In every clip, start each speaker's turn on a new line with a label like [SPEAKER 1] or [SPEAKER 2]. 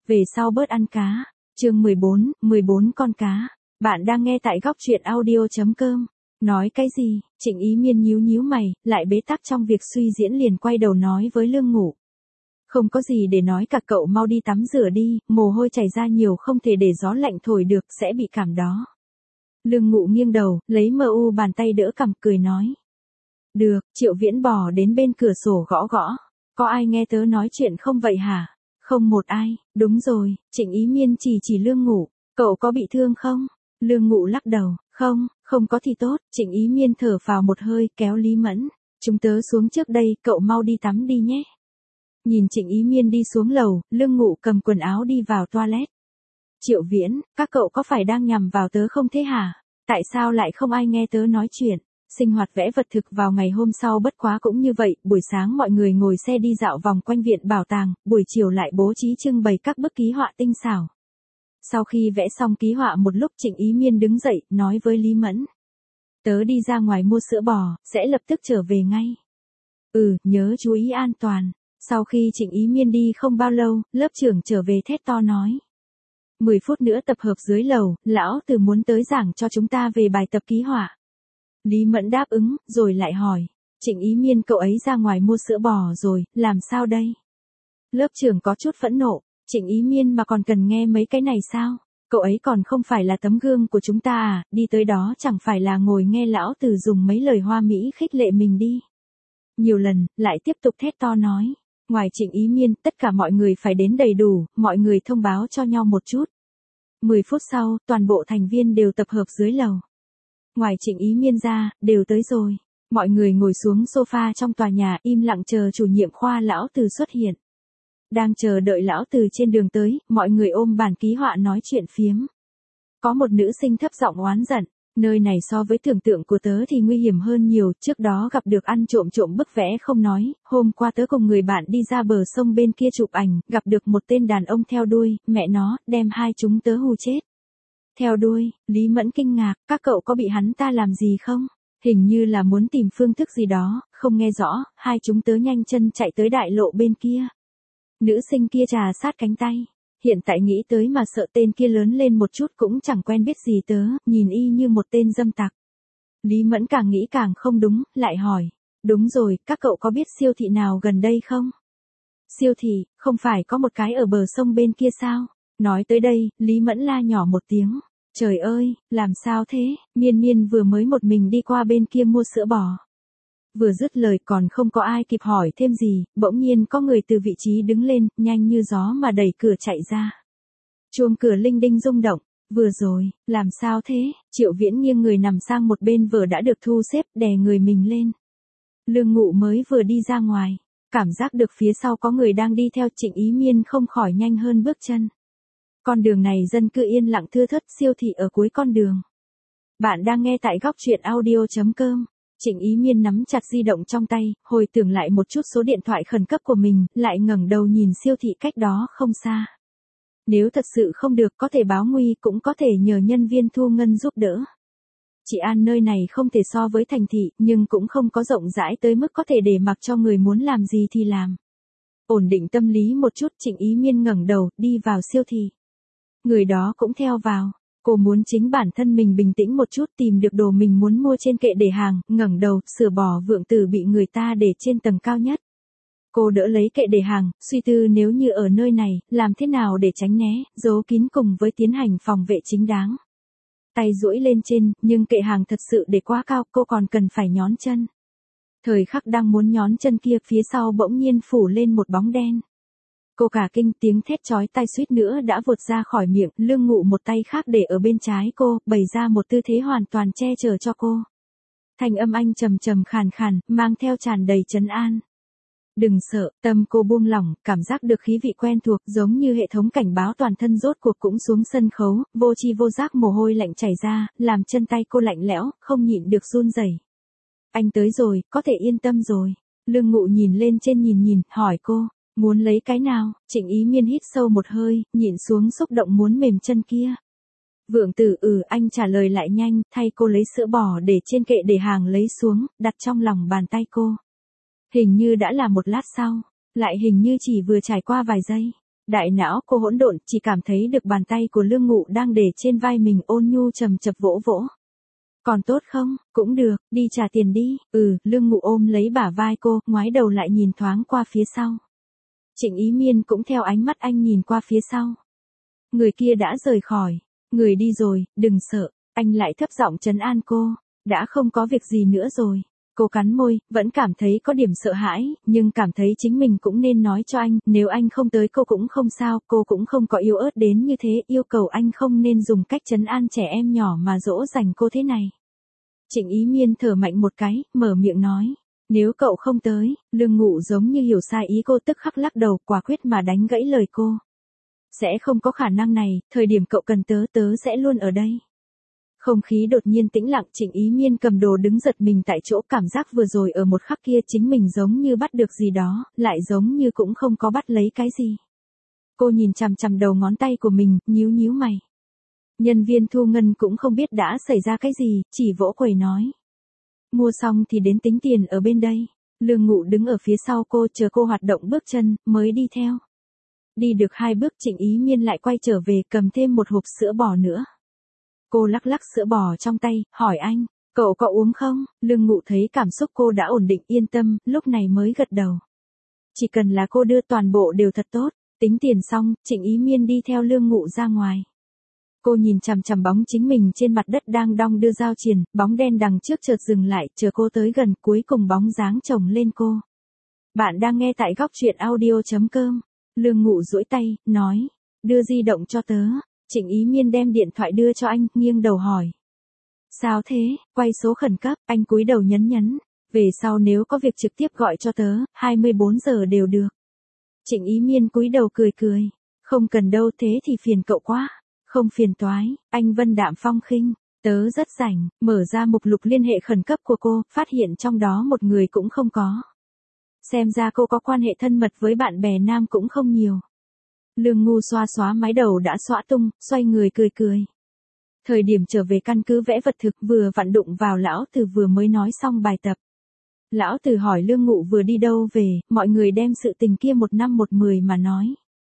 [SPEAKER 1] Về sau bớt ăn cá. Chương 14 con cá. Bạn đang nghe tại góc truyện audio.com. Nói cái gì? Trịnh Ý Miên nhíu mày, lại bế tắc trong việc suy diễn liền quay đầu nói với Lương Ngụ. Không có gì để nói cả, cậu mau đi tắm rửa đi, mồ hôi chảy ra nhiều không thể để gió lạnh thổi được, sẽ bị cảm đó. Lương Ngụ nghiêng đầu, lấy bàn tay đỡ cằm cười nói. Được. Triệu Viễn bò đến bên cửa sổ gõ gõ. Có ai nghe tớ nói chuyện không vậy hả? Không một ai. Đúng rồi. Trịnh Ý Miên chỉ Lương Ngụ. Cậu có bị thương không? Lương Ngụ lắc đầu. Không có thì tốt. Trịnh Ý Miên thở vào một hơi, kéo Lý Mẫn. Chúng tớ xuống trước đây, cậu mau đi tắm đi nhé. Nhìn Trịnh Ý Miên đi xuống lầu, Lương Ngụ cầm quần áo đi vào toilet. Triệu Viễn, các cậu có phải đang nhằm vào tớ không thế hả? Tại sao lại không ai nghe tớ nói chuyện? Sinh hoạt vẽ vật thực vào ngày hôm sau bất quá cũng như vậy, buổi sáng mọi người ngồi xe đi dạo vòng quanh viện bảo tàng, buổi chiều lại bố trí trưng bày các bức ký họa tinh xảo. Sau khi vẽ xong ký họa một lúc, Trịnh Ý Miên đứng dậy, nói với Lý Mẫn. Tớ đi ra ngoài mua sữa bò, sẽ lập tức trở về ngay. Nhớ chú ý an toàn. Sau khi Trịnh Ý Miên đi không bao lâu, lớp trưởng trở về thét to nói. 10 phút nữa tập hợp dưới lầu, lão Từ muốn tới giảng cho chúng ta về bài tập ký họa. Lý Mẫn đáp ứng, rồi lại hỏi. Trịnh Ý Miên, cậu ấy ra ngoài mua sữa bò rồi, làm sao đây? Lớp trưởng có chút phẫn nộ. Trịnh Ý Miên mà còn cần nghe mấy cái này sao? Cậu ấy còn không phải là tấm gương của chúng ta à, đi tới đó chẳng phải là ngồi nghe lão Từ dùng mấy lời hoa mỹ khích lệ mình đi. Nhiều lần, lại tiếp tục thét to nói. Ngoài Trịnh Ý Miên, tất cả mọi người phải đến đầy đủ, mọi người thông báo cho nhau một chút. 10 phút sau, toàn bộ thành viên đều tập hợp dưới lầu. Ngoài Trịnh Ý Miên ra, đều tới rồi. Mọi người ngồi xuống sofa trong tòa nhà, im lặng chờ chủ nhiệm khoa lão Từ xuất hiện. Đang chờ đợi lão Từ trên đường tới, mọi người ôm bản ký họa nói chuyện phiếm. Có một nữ sinh thấp giọng oán giận. Nơi này so với tưởng tượng của tớ thì nguy hiểm hơn nhiều, trước đó gặp được ăn trộm bức vẽ không nói, hôm qua tớ cùng người bạn đi ra bờ sông bên kia chụp ảnh, gặp được một tên đàn ông theo đuôi, mẹ nó, đem hai chúng tớ hù chết. Theo đuôi, Lý Mẫn kinh ngạc, các cậu có bị hắn ta làm gì không? Hình như là muốn tìm phương thức gì đó, không nghe rõ, hai chúng tớ nhanh chân chạy tới đại lộ bên kia. Nữ sinh kia trà sát cánh tay. Hiện tại nghĩ tới mà sợ tên kia lớn lên một chút cũng chẳng quen biết gì tớ, nhìn y như một tên dâm tặc. Lý Mẫn càng nghĩ càng không đúng, lại hỏi. Đúng rồi, các cậu có biết siêu thị nào gần đây không? Siêu thị, không phải có một cái ở bờ sông bên kia sao? Nói tới đây, Lý Mẫn la nhỏ một tiếng. Trời ơi, làm sao thế? Miên vừa mới một mình đi qua bên kia mua sữa bò. Vừa dứt lời còn không có ai kịp hỏi thêm gì, bỗng nhiên có người từ vị trí đứng lên, nhanh như gió mà đẩy cửa chạy ra. Chuông cửa linh đinh rung động. Vừa rồi, làm sao thế? Triệu Viễn nghiêng người nằm sang một bên vở đã được thu xếp, đè người mình lên. Lương Ngụ mới vừa đi ra ngoài, cảm giác được phía sau có người đang đi theo. Trịnh Ý Miên không khỏi nhanh hơn bước chân. Con đường này dân cư yên lặng thưa thớt, siêu thị ở cuối con đường. Bạn đang nghe tại góc truyện audio.com. Trịnh Ý Miên nắm chặt di động trong tay, hồi tưởng lại một chút số điện thoại khẩn cấp của mình, lại ngẩng đầu nhìn siêu thị cách đó không xa. Nếu thật sự không được có thể báo nguy, cũng có thể nhờ nhân viên thu ngân giúp đỡ. Trị an nơi này không thể so với thành thị, nhưng cũng không có rộng rãi tới mức có thể để mặc cho người muốn làm gì thì làm. Ổn định tâm lý một chút, Trịnh Ý Miên ngẩng đầu, đi vào siêu thị. Người đó cũng theo vào. Cô muốn chính bản thân mình bình tĩnh một chút, tìm được đồ mình muốn mua trên kệ để hàng, ngẩng đầu, sữa bò Vượng Tử bị người ta để trên tầng cao nhất. Cô đỡ lấy kệ để hàng, suy tư nếu như ở nơi này, làm thế nào để tránh né, giấu kín cùng với tiến hành phòng vệ chính đáng. Tay duỗi lên trên, nhưng kệ hàng thật sự để quá cao, cô còn cần phải nhón chân. Thời khắc đang muốn nhón chân kia, phía sau bỗng nhiên phủ lên một bóng đen. Cô cả kinh, tiếng thét chói tai suýt nữa đã vụt ra khỏi miệng. Lương Ngụ một tay khác để ở bên trái cô, bày ra một tư thế hoàn toàn che chở cho cô. Thanh âm anh trầm trầm khàn khàn, mang theo tràn đầy trấn an. Đừng sợ. Tâm cô buông lỏng, cảm giác được khí vị quen thuộc, giống như hệ thống cảnh báo toàn thân rốt cuộc cũng xuống sân khấu, vô tri vô giác mồ hôi lạnh chảy ra, làm chân tay cô lạnh lẽo, không nhịn được run rẩy. Anh tới rồi, có thể yên tâm rồi. Lương Ngụ nhìn lên trên nhìn, hỏi cô. Muốn lấy cái nào? Trịnh Ý Miên hít sâu một hơi, nhịn xuống xúc động muốn mềm chân kia. Vượng Tử, anh trả lời lại nhanh, thay cô lấy sữa bò để trên kệ để hàng lấy xuống, đặt trong lòng bàn tay cô. Hình như đã là một lát sau, lại hình như chỉ vừa trải qua vài giây. Đại não cô hỗn độn, chỉ cảm thấy được bàn tay của Lương Ngụ đang để trên vai mình ôn nhu trầm chập vỗ vỗ. Còn tốt không, cũng được, đi trả tiền đi. Lương Ngụ ôm lấy bả vai cô, ngoái đầu lại nhìn thoáng qua phía sau. Trịnh Ý Miên cũng theo ánh mắt anh nhìn qua phía sau. Người kia đã rời khỏi. Người đi rồi, đừng sợ. Anh lại thấp giọng trấn an cô. Đã không có việc gì nữa rồi. Cô cắn môi, vẫn cảm thấy có điểm sợ hãi, nhưng cảm thấy chính mình cũng nên nói cho anh, nếu anh không tới cô cũng không sao, cô cũng không có yếu ớt đến như thế, yêu cầu anh không nên dùng cách trấn an trẻ em nhỏ mà dỗ dành cô thế này. Trịnh Ý Miên thở mạnh một cái, mở miệng nói, nếu cậu không tới. Lương Ngụ giống như hiểu sai ý cô, tức khắc lắc đầu, quả quyết mà đánh gãy lời cô. Sẽ không có khả năng này, thời điểm cậu cần tớ sẽ luôn ở đây. Không khí đột nhiên tĩnh lặng, Trịnh Ý Miên cầm đồ đứng giật mình tại chỗ, cảm giác vừa rồi ở một khắc kia chính mình giống như bắt được gì đó, lại giống như cũng không có bắt lấy cái gì. Cô nhìn chằm chằm đầu ngón tay của mình, nhíu nhíu mày. Nhân viên thu ngân cũng không biết đã xảy ra cái gì, chỉ vỗ quầy nói. Mua xong thì đến tính tiền ở bên đây. Lương Ngụ đứng ở phía sau cô, chờ cô hoạt động bước chân, mới đi theo. Đi được 2 bước, Trịnh Ý Miên lại quay trở về, cầm thêm một hộp sữa bò nữa. Cô lắc lắc sữa bò trong tay, hỏi anh, cậu có uống không? Lương Ngụ thấy cảm xúc cô đã ổn định, yên tâm, lúc này mới gật đầu. Chỉ cần là cô đưa toàn bộ đều thật tốt. Tính tiền xong, Trịnh Ý Miên đi theo Lương Ngụ ra ngoài. Cô nhìn chằm chằm bóng chính mình trên mặt đất đang đong đưa dao chuyền, bóng đen đằng trước chợt dừng lại, chờ cô tới gần, cuối cùng bóng dáng chồng lên cô. Bạn đang nghe tại góc truyện audio.com. Lương Ngụ duỗi tay, nói, đưa di động cho tớ. Trịnh Ý Miên đem điện thoại đưa cho anh, nghiêng đầu hỏi. Sao thế, quay số khẩn cấp, anh cúi đầu nhấn. Về sau nếu có việc trực tiếp gọi cho tớ, 24 giờ đều được. Trịnh Ý Miên cúi đầu cười. Không cần đâu, thế thì phiền cậu quá. Không phiền toái, anh vân đạm phong khinh. Tớ rất rảnh, mở ra mục lục liên hệ khẩn cấp của cô, phát hiện trong đó một người cũng không có. Xem ra cô có quan hệ thân mật với bạn bè nam cũng không nhiều. Lương Ngu xoa mái đầu đã xõa tung, xoay người cười. Thời điểm trở về căn cứ vẽ vật thực, vừa vặn đụng vào lão Từ vừa mới nói xong bài tập. Lão Từ hỏi Lương Ngụ vừa đi đâu về, mọi người đem sự tình kia 1 năm 1 mười mà nói.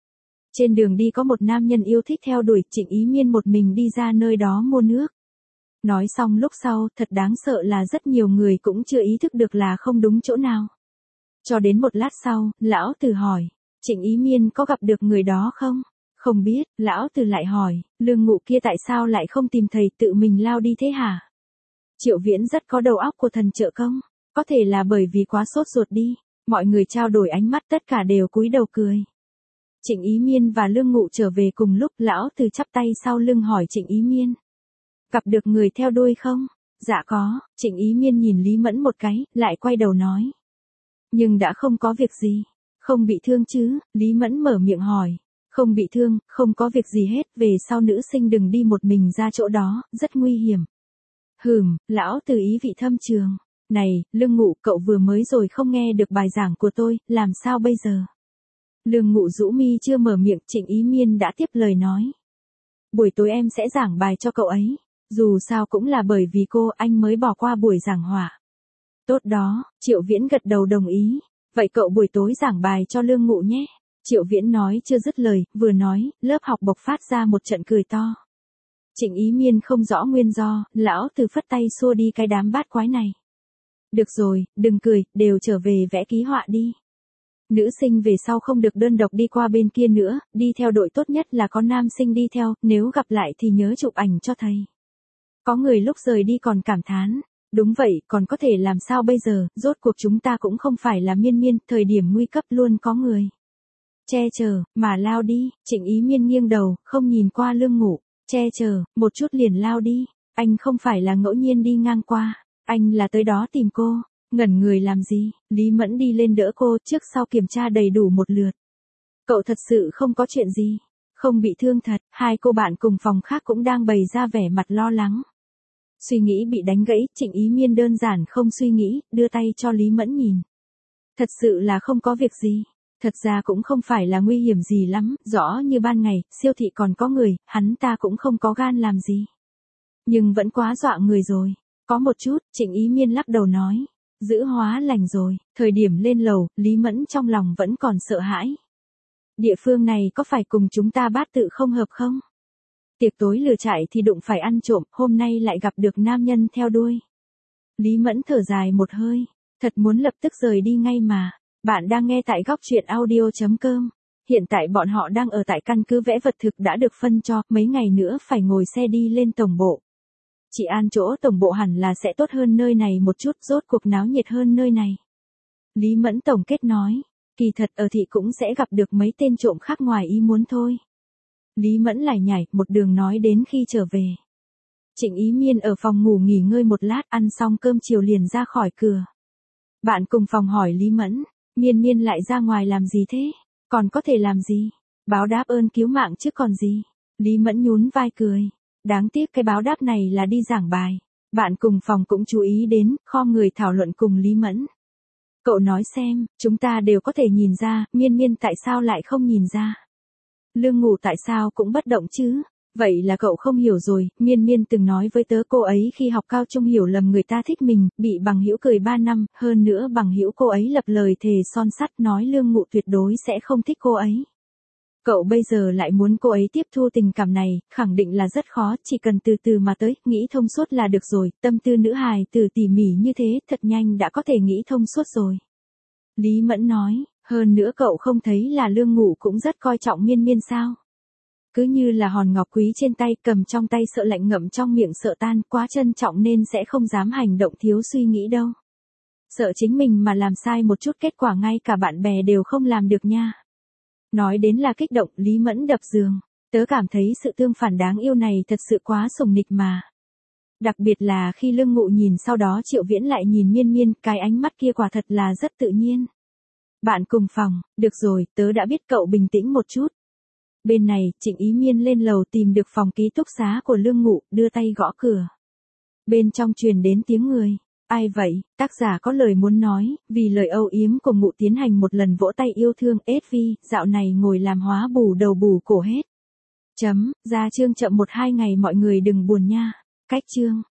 [SPEAKER 1] Trên đường đi có một nam nhân yêu thích theo đuổi, Trịnh Ý Miên một mình đi ra nơi đó mua nước. Nói xong lúc sau, thật đáng sợ là rất nhiều người cũng chưa ý thức được là không đúng chỗ nào. Cho đến một lát sau, lão Từ hỏi, Trịnh Ý Miên có gặp được người đó không? Không biết, lão Từ lại hỏi, Lương Ngụ kia tại sao lại không tìm thầy tự mình lao đi thế hả? Triệu Viễn rất có đầu óc của thần trợ công, có thể là bởi vì quá sốt ruột đi. Mọi người trao đổi ánh mắt, tất cả đều cúi đầu cười. Trịnh Ý Miên và Lương Ngụ trở về cùng lúc, lão Từ chắp tay sau lưng hỏi Trịnh Ý Miên. Gặp được người theo đuôi không? Dạ có. Trịnh Ý Miên nhìn Lý Mẫn một cái, lại quay đầu nói. Nhưng đã không có việc gì. Không bị thương chứ? Lý Mẫn mở miệng hỏi. Không bị thương, không có việc gì hết, về sau nữ sinh đừng đi một mình ra chỗ đó, rất nguy hiểm. Lão Từ ý vị thâm trường. Này, Lương Ngụ, cậu vừa mới rồi không nghe được bài giảng của tôi, làm sao bây giờ? Lương Ngụ rũ mi chưa mở miệng, Trịnh Ý Miên đã tiếp lời nói. Buổi tối em sẽ giảng bài cho cậu ấy. Dù sao cũng là bởi vì cô, anh mới bỏ qua buổi giảng hòa. Tốt đó, Triệu Viễn gật đầu đồng ý. Vậy cậu buổi tối giảng bài cho Lương Ngụ nhé. Triệu Viễn nói chưa dứt lời, vừa nói, lớp học bộc phát ra một trận cười to. Trịnh Ý Miên không rõ nguyên do, lão Từ phất tay xua đi cái đám bát quái này. Được rồi, đừng cười, đều trở về vẽ ký họa đi. Nữ sinh về sau không được đơn độc đi qua bên kia nữa, đi theo đội tốt nhất là có nam sinh đi theo, nếu gặp lại thì nhớ chụp ảnh cho thầy. Có người lúc rời đi còn cảm thán. Đúng vậy, còn có thể làm sao bây giờ, rốt cuộc chúng ta cũng không phải là Miên, thời điểm nguy cấp luôn có người. Che chở, mà lao đi. Trịnh Ý Miên nghiêng đầu, không nhìn qua Lương Ngụ. Che chở, một chút liền lao đi. Anh không phải là ngẫu nhiên đi ngang qua. Anh là tới đó tìm cô. Ngẩn người làm gì? Lý Mẫn đi lên đỡ cô, trước sau kiểm tra đầy đủ một lượt. Cậu thật sự không có chuyện gì. Không bị thương thật. Hai cô bạn cùng phòng khác cũng đang bày ra vẻ mặt lo lắng. Suy nghĩ bị đánh gãy, Trịnh Ý Miên đơn giản không suy nghĩ, đưa tay cho Lý Mẫn nhìn. Thật sự là không có việc gì. Thật ra cũng không phải là nguy hiểm gì lắm, rõ như ban ngày, siêu thị còn có người, hắn ta cũng không có gan làm gì. Nhưng vẫn quá dọa người rồi. Có một chút, Trịnh Ý Miên lắc đầu nói. Giữ hóa lành rồi. Thời điểm lên lầu, Lý Mẫn trong lòng vẫn còn sợ hãi. Địa phương này có phải cùng chúng ta bát tự không hợp không? Tiệc tối lửa trại thì đụng phải ăn trộm, hôm nay lại gặp được nam nhân theo đuôi. Lý Mẫn thở dài một hơi, thật muốn lập tức rời đi ngay mà. Bạn đang nghe tại góc truyện audio.com. Hiện tại bọn họ đang ở tại căn cứ vẽ vật thực đã được phân cho, mấy ngày nữa phải ngồi xe đi lên tổng bộ. Chị An chỗ tổng bộ hẳn là sẽ tốt hơn nơi này một chút, rốt cuộc náo nhiệt hơn nơi này. Lý Mẫn tổng kết nói, kỳ thật ở thị cũng sẽ gặp được mấy tên trộm khác ngoài ý muốn thôi. Lý Mẫn lải nhải, một đường nói đến khi trở về. Trịnh Ý Miên ở phòng ngủ nghỉ ngơi một lát, ăn xong cơm chiều liền ra khỏi cửa. Bạn cùng phòng hỏi Lý Mẫn, Miên Miên lại ra ngoài làm gì thế? Còn có thể làm gì? Báo đáp ơn cứu mạng chứ còn gì? Lý Mẫn nhún vai cười. Đáng tiếc cái báo đáp này là đi giảng bài. Bạn cùng phòng cũng chú ý đến, khom người thảo luận cùng Lý Mẫn. Cậu nói xem, chúng ta đều có thể nhìn ra, Miên Miên tại sao lại không nhìn ra? Lương Ngụ tại sao cũng bất động chứ? Vậy là cậu không hiểu rồi, Miên Miên từng nói với tớ cô ấy khi học cao trung hiểu lầm người ta thích mình, bị bằng hữu cười 3 năm, hơn nữa bằng hữu cô ấy lập lời thề son sắt nói Lương Ngụ tuyệt đối sẽ không thích cô ấy. Cậu bây giờ lại muốn cô ấy tiếp thu tình cảm này, khẳng định là rất khó, chỉ cần từ từ mà tới, nghĩ thông suốt là được rồi, tâm tư nữ hài từ tỉ mỉ như thế, thật nhanh đã có thể nghĩ thông suốt rồi. Lý Mẫn nói, hơn nữa cậu không thấy là Lương Ngụ cũng rất coi trọng Miên Miên sao? Cứ như là hòn ngọc quý trên tay, cầm trong tay sợ lạnh ngậm trong miệng sợ tan, quá trân trọng nên sẽ không dám hành động thiếu suy nghĩ đâu. Sợ chính mình mà làm sai một chút kết quả ngay cả bạn bè đều không làm được nha. Nói đến là kích động, Lý Mẫn đập giường. Tớ cảm thấy sự tương phản đáng yêu này thật sự quá sủng nịch mà. Đặc biệt là khi Lương Ngụ nhìn sau đó Triệu Viễn lại nhìn Miên Miên, cái ánh mắt kia quả thật là rất tự nhiên. Bạn cùng phòng, được rồi, tớ đã biết, cậu bình tĩnh một chút. Bên này, Trịnh Ý Miên lên lầu tìm được phòng ký túc xá của Lương Ngụ, đưa tay gõ cửa. Bên trong truyền đến tiếng người. Ai vậy? Tác giả có lời muốn nói, vì lời âu yếm của Ngụ tiến hành một lần vỗ tay yêu thương, SV, dạo này ngồi làm hóa bù đầu bù cổ hết. Ra chương chậm 1-2 ngày mọi người đừng buồn nha. Cách chương.